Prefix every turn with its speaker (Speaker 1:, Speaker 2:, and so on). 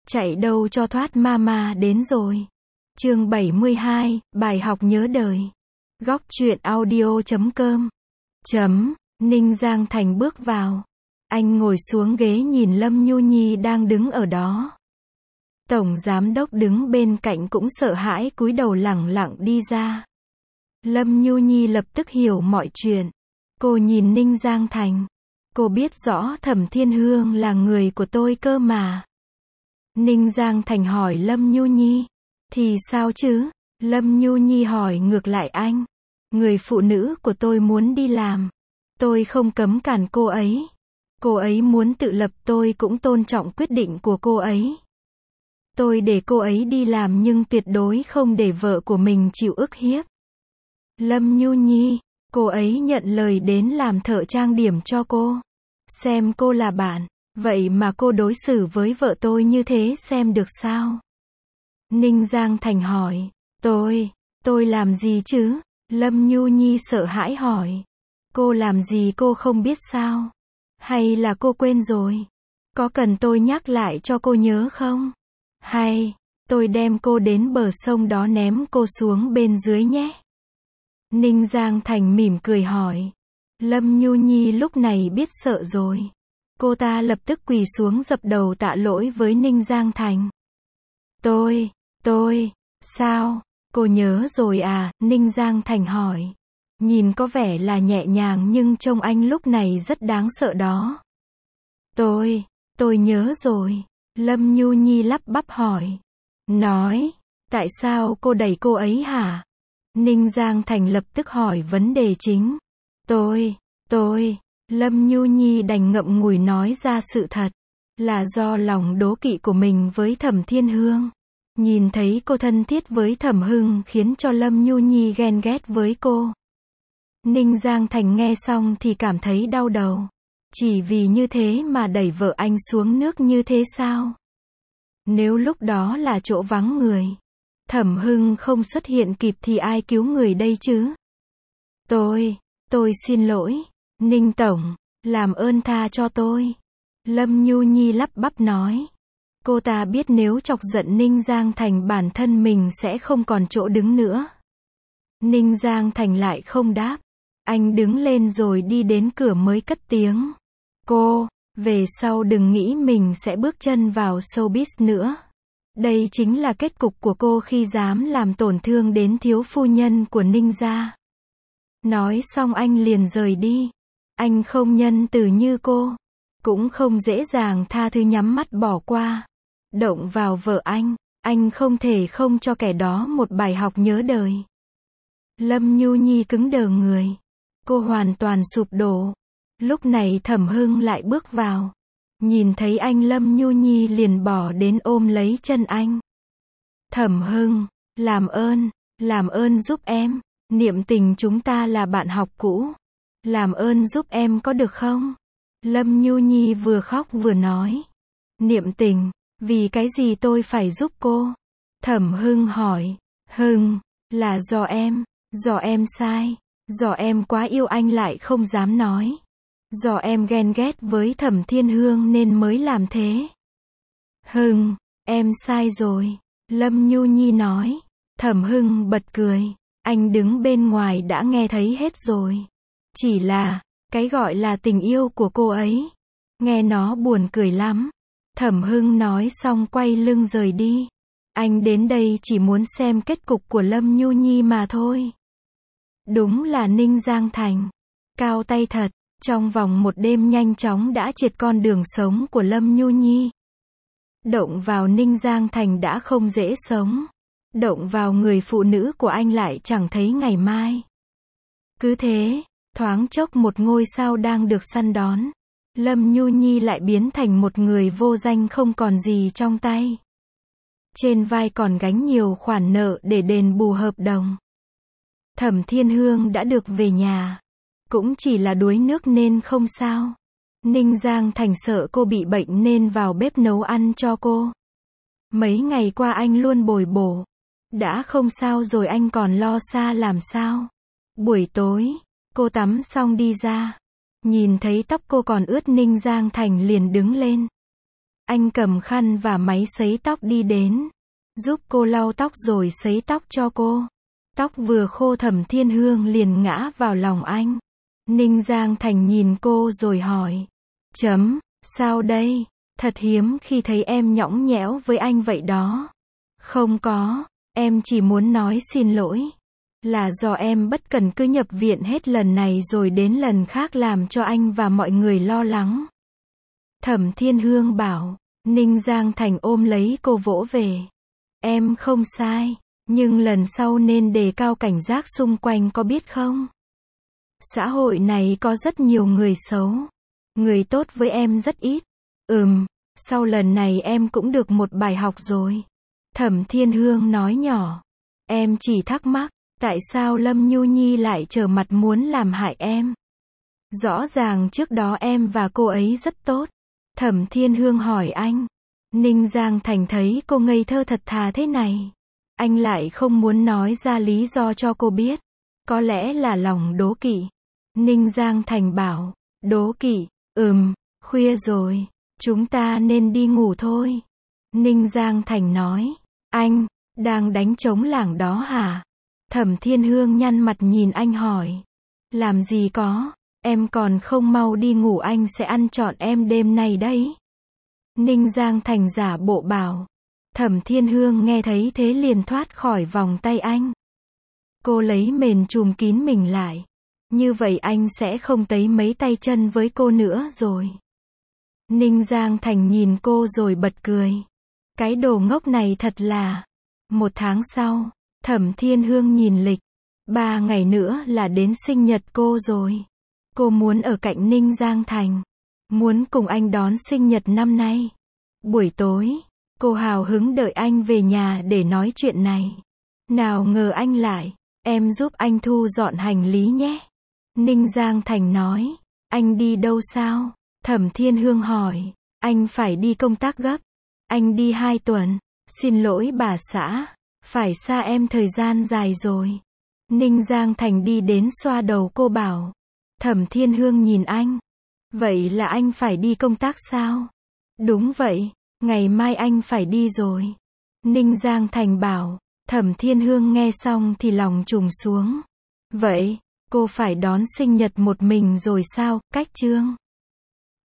Speaker 1: Chạy đâu cho thoát mama đến rồi. Chương 72, bài học nhớ đời. Góc truyện audio.com. Ninh Giang Thành bước vào. Anh ngồi xuống ghế nhìn Lâm Nhu Nhi đang đứng ở đó. Tổng giám đốc đứng bên cạnh cũng sợ hãi cúi đầu lẳng lặng đi ra. Lâm Nhu Nhi lập tức hiểu mọi chuyện. Cô nhìn Ninh Giang Thành. Cô biết rõ Thẩm Thiên Hương là người của tôi cơ mà. Ninh Giang Thành hỏi Lâm Nhu Nhi. Thì sao chứ? Lâm Nhu Nhi hỏi ngược lại anh. Người phụ nữ của tôi muốn đi làm. Tôi không cấm cản cô ấy. Cô ấy muốn tự lập, tôi cũng tôn trọng quyết định của cô ấy. Tôi để cô ấy đi làm nhưng tuyệt đối không để vợ của mình chịu ức hiếp. Lâm Nhu Nhi, cô ấy nhận lời đến làm thợ trang điểm cho cô. Xem cô là bạn, vậy mà cô đối xử với vợ tôi như thế xem được sao? Ninh Giang Thành hỏi. Tôi làm gì chứ? Lâm Nhu Nhi sợ hãi hỏi. Cô làm gì cô không biết sao? Hay là cô quên rồi? Có cần tôi nhắc lại cho cô nhớ không? Hay, tôi đem cô đến bờ sông đó ném cô xuống bên dưới nhé. Ninh Giang Thành mỉm cười hỏi. Lâm Nhu Nhi lúc này biết sợ rồi. Cô ta lập tức quỳ xuống dập đầu tạ lỗi với Ninh Giang Thành. Sao? Cô nhớ rồi à? Ninh Giang Thành hỏi. Nhìn có vẻ là nhẹ nhàng nhưng trông anh lúc này rất đáng sợ đó. Tôi nhớ rồi. Lâm Nhu Nhi lắp bắp hỏi. Nói, tại sao cô đẩy cô ấy hả? Ninh Giang Thành lập tức hỏi vấn đề chính. Lâm Nhu Nhi đành ngậm ngùi nói ra sự thật. Là do lòng đố kỵ của mình với Thẩm Thiên Hương. Nhìn thấy cô thân thiết với Thẩm Hưng khiến cho Lâm Nhu Nhi ghen ghét với cô. Ninh Giang Thành nghe xong thì cảm thấy đau đầu. Chỉ vì như thế mà đẩy vợ anh xuống nước như thế sao? Nếu lúc đó là chỗ vắng người, Thẩm Hưng không xuất hiện kịp thì ai cứu người đây chứ? Tôi xin lỗi, Ninh Tổng, làm ơn tha cho tôi. Lâm Nhu Nhi lắp bắp nói. Cô ta biết nếu chọc giận Ninh Giang Thành bản thân mình sẽ không còn chỗ đứng nữa. Ninh Giang Thành lại không đáp. Anh đứng lên rồi đi đến cửa mới cất tiếng. Cô, về sau đừng nghĩ mình sẽ bước chân vào showbiz nữa. Đây chính là kết cục của cô khi dám làm tổn thương đến thiếu phu nhân của Ninh gia. Nói xong anh liền rời đi. Anh không nhân từ như cô. Cũng không dễ dàng tha thứ nhắm mắt bỏ qua. Động vào vợ anh không thể không cho kẻ đó một bài học nhớ đời. Lâm Nhu Nhi cứng đờ người. Cô hoàn toàn sụp đổ. Lúc này Thẩm Hưng lại bước vào. Nhìn thấy anh Lâm Nhu Nhi liền bỏ đến ôm lấy chân anh. Thẩm Hưng, làm ơn giúp em. Niệm Tình chúng ta là bạn học cũ. Làm ơn giúp em có được không? Lâm Nhu Nhi vừa khóc vừa nói. Niệm Tình, vì cái gì tôi phải giúp cô? Thẩm Hưng hỏi. Hưng, là do em sai. Do em quá yêu anh lại không dám nói. Do em ghen ghét với Thẩm Thiên Hương nên mới làm thế. Hưng, em sai rồi. Lâm Nhu Nhi nói. Thẩm Hưng bật cười. Anh đứng bên ngoài đã nghe thấy hết rồi. Chỉ là, cái gọi là tình yêu của cô ấy. Nghe nó buồn cười lắm. Thẩm Hưng nói xong quay lưng rời đi. Anh đến đây chỉ muốn xem kết cục của Lâm Nhu Nhi mà thôi. Đúng là Ninh Giang Thành. Cao tay thật. Trong vòng một đêm nhanh chóng đã triệt con đường sống của Lâm Nhu Nhi. Động vào Ninh Giang Thành đã không dễ sống. Động vào người phụ nữ của anh lại chẳng thấy ngày mai. Cứ thế, thoáng chốc một ngôi sao đang được săn đón. Lâm Nhu Nhi lại biến thành một người vô danh không còn gì trong tay. Trên vai còn gánh nhiều khoản nợ để đền bù hợp đồng. Thẩm Thiên Hương đã được về nhà. Cũng chỉ là đuối nước nên không sao. Ninh Giang Thành sợ cô bị bệnh nên vào bếp nấu ăn cho cô. Mấy ngày qua anh luôn bồi bổ. Đã không sao rồi anh còn lo xa làm sao. Buổi tối, cô tắm xong đi ra. Nhìn thấy tóc cô còn ướt Ninh Giang Thành liền đứng lên. Anh cầm khăn và máy sấy tóc đi đến, giúp cô lau tóc rồi sấy tóc cho cô. Tóc vừa khô Thẩm Thiên Hương liền ngã vào lòng anh. Ninh Giang Thành nhìn cô rồi hỏi. Sao đây? Thật hiếm khi thấy em nhõng nhẽo với anh vậy đó. Không có, em chỉ muốn nói xin lỗi. Là do em bất cẩn cứ nhập viện hết lần này rồi đến lần khác làm cho anh và mọi người lo lắng. Thẩm Thiên Hương bảo. Ninh Giang Thành ôm lấy cô vỗ về. Em không sai, nhưng lần sau nên đề cao cảnh giác xung quanh có biết không? Xã hội này có rất nhiều người xấu. Người tốt với em rất ít. Sau lần này em cũng được một bài học rồi. Thẩm Thiên Hương nói nhỏ. Em chỉ thắc mắc, tại sao Lâm Nhu Nhi lại trở mặt muốn làm hại em? Rõ ràng trước đó em và cô ấy rất tốt. Thẩm Thiên Hương hỏi anh. Ninh Giang Thành thấy cô ngây thơ thật thà thế này. Anh lại không muốn nói ra lý do cho cô biết. Có lẽ là lòng đố kỵ. Ninh Giang Thành bảo. Đố kỵ, khuya rồi. Chúng ta nên đi ngủ thôi. Ninh Giang Thành nói. Anh, đang đánh trống lảng đó hả? Thẩm Thiên Hương nhăn mặt nhìn anh hỏi. Làm gì có, em còn không mau đi ngủ anh sẽ ăn trọn em đêm nay đấy. Ninh Giang Thành giả bộ bảo. Thẩm Thiên Hương nghe thấy thế liền thoát khỏi vòng tay anh. Cô lấy mền trùm kín mình lại. Như vậy anh sẽ không tấy mấy tay chân với cô nữa rồi. Ninh Giang Thành nhìn cô rồi bật cười. Cái đồ ngốc này thật là. 1 tháng sau, Thẩm Thiên Hương nhìn lịch. 3 ngày nữa là đến sinh nhật cô rồi. Cô muốn ở cạnh Ninh Giang Thành. Muốn cùng anh đón sinh nhật năm nay. Buổi tối, cô hào hứng đợi anh về nhà để nói chuyện này. Nào ngờ anh lại. Em giúp anh thu dọn hành lý nhé. Ninh Giang Thành nói. Anh đi đâu sao? Thẩm Thiên Hương hỏi. Anh phải đi công tác gấp. Anh đi 2 tuần. Xin lỗi bà xã. Phải xa em thời gian dài rồi. Ninh Giang Thành đi đến xoa đầu cô bảo. Thẩm Thiên Hương nhìn anh. Vậy là anh phải đi công tác sao? Đúng vậy, ngày mai anh phải đi rồi. Ninh Giang Thành bảo. Thẩm Thiên Hương nghe xong thì lòng trùng xuống. Vậy, cô phải đón sinh nhật một mình rồi sao? Cách chương